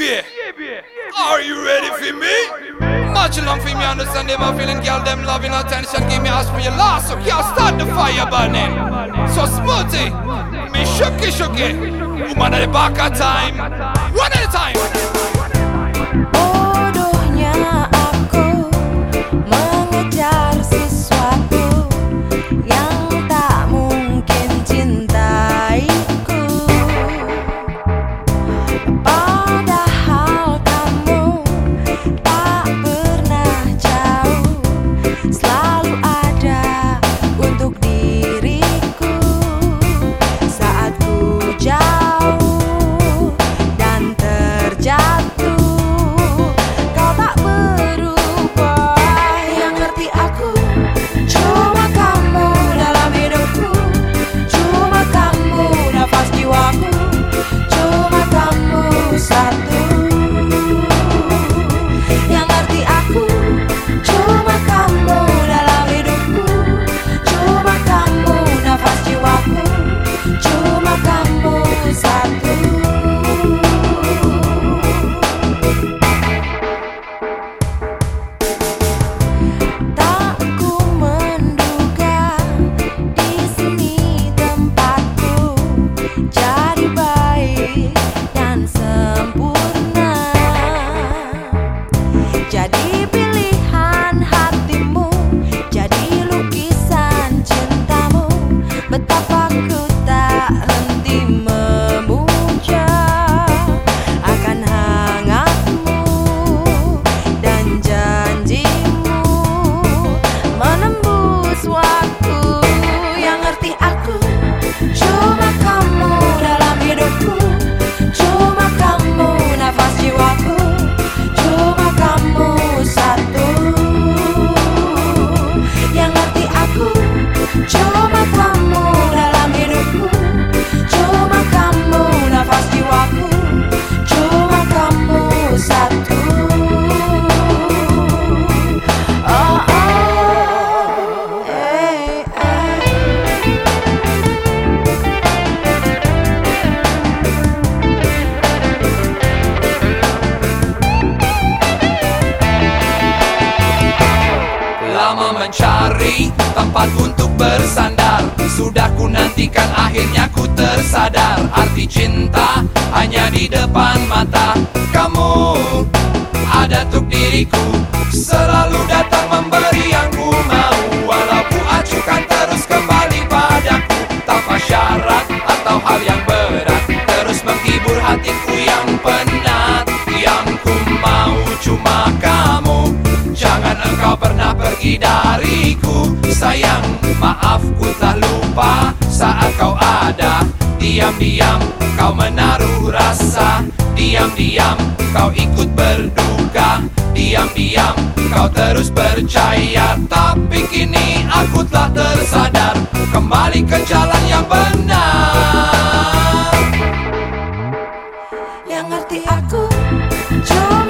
baby. Are you ready for me? Much long for me, understand them are feeling girl, them loving attention. Give me ask for your last, so can't start the fire burning. So smoothie, me shooky. Woman at the back of time, one at a time. Bodohnya aku mengejar sesuatu yang tak mungkin cintaiku. Padahal kamu tak pernah jauh, selalu ada untuk diriku. Saat ku jauh dan terjatuh, kau tak berubah. Yang ngerti aku cuma kamu dalam hidupku, cuma kamu nafas jiwaku, cuma kamu satu. Yang ngerti aku cuma kamu dalam hidupku, cuma kamu nafas jiwaku, cuma kamu satu. Tak ku menduga di sini tempatku jadi baik dan sempurna. Jadi pilihan hatimu, jadi lukisan cintamu. Betapa ku tak henti memuja akan hangatmu dan janjimu menembus waktu. Yang ngerti aku cuma kamu dalam hidupku, cuma kamu nafas jiwaku, cuma kamu satu. Yang ngerti aku cuma kamu dalam hidupku, cuma kamu nafas jiwaku, cuma kamu satu. Oh, oh, hey, hey. Lama mencari tempat untuk bersandar, sudah ku nantikan, akhirnya ku tersadar. Arti cinta hanya di depan mata. Kamu ada untuk diriku, selalu datang memberi yang ku mau. Walau ku acuhkan terus kembali padaku, tanpa syarat atau hal yang berat, terus menghibur hatiku yang penat. Yang ku mau cuma kamu, jangan engkau pernah pergi dariku. Sayang, maaf ku tak lupa saat kau ada. Diam-diam kau menaruh rasa, diam-diam kau ikut berduka, diam-diam kau terus percaya. Tapi kini aku telah tersadar, kembali ke jalan yang benar. Yang ngerti aku cuma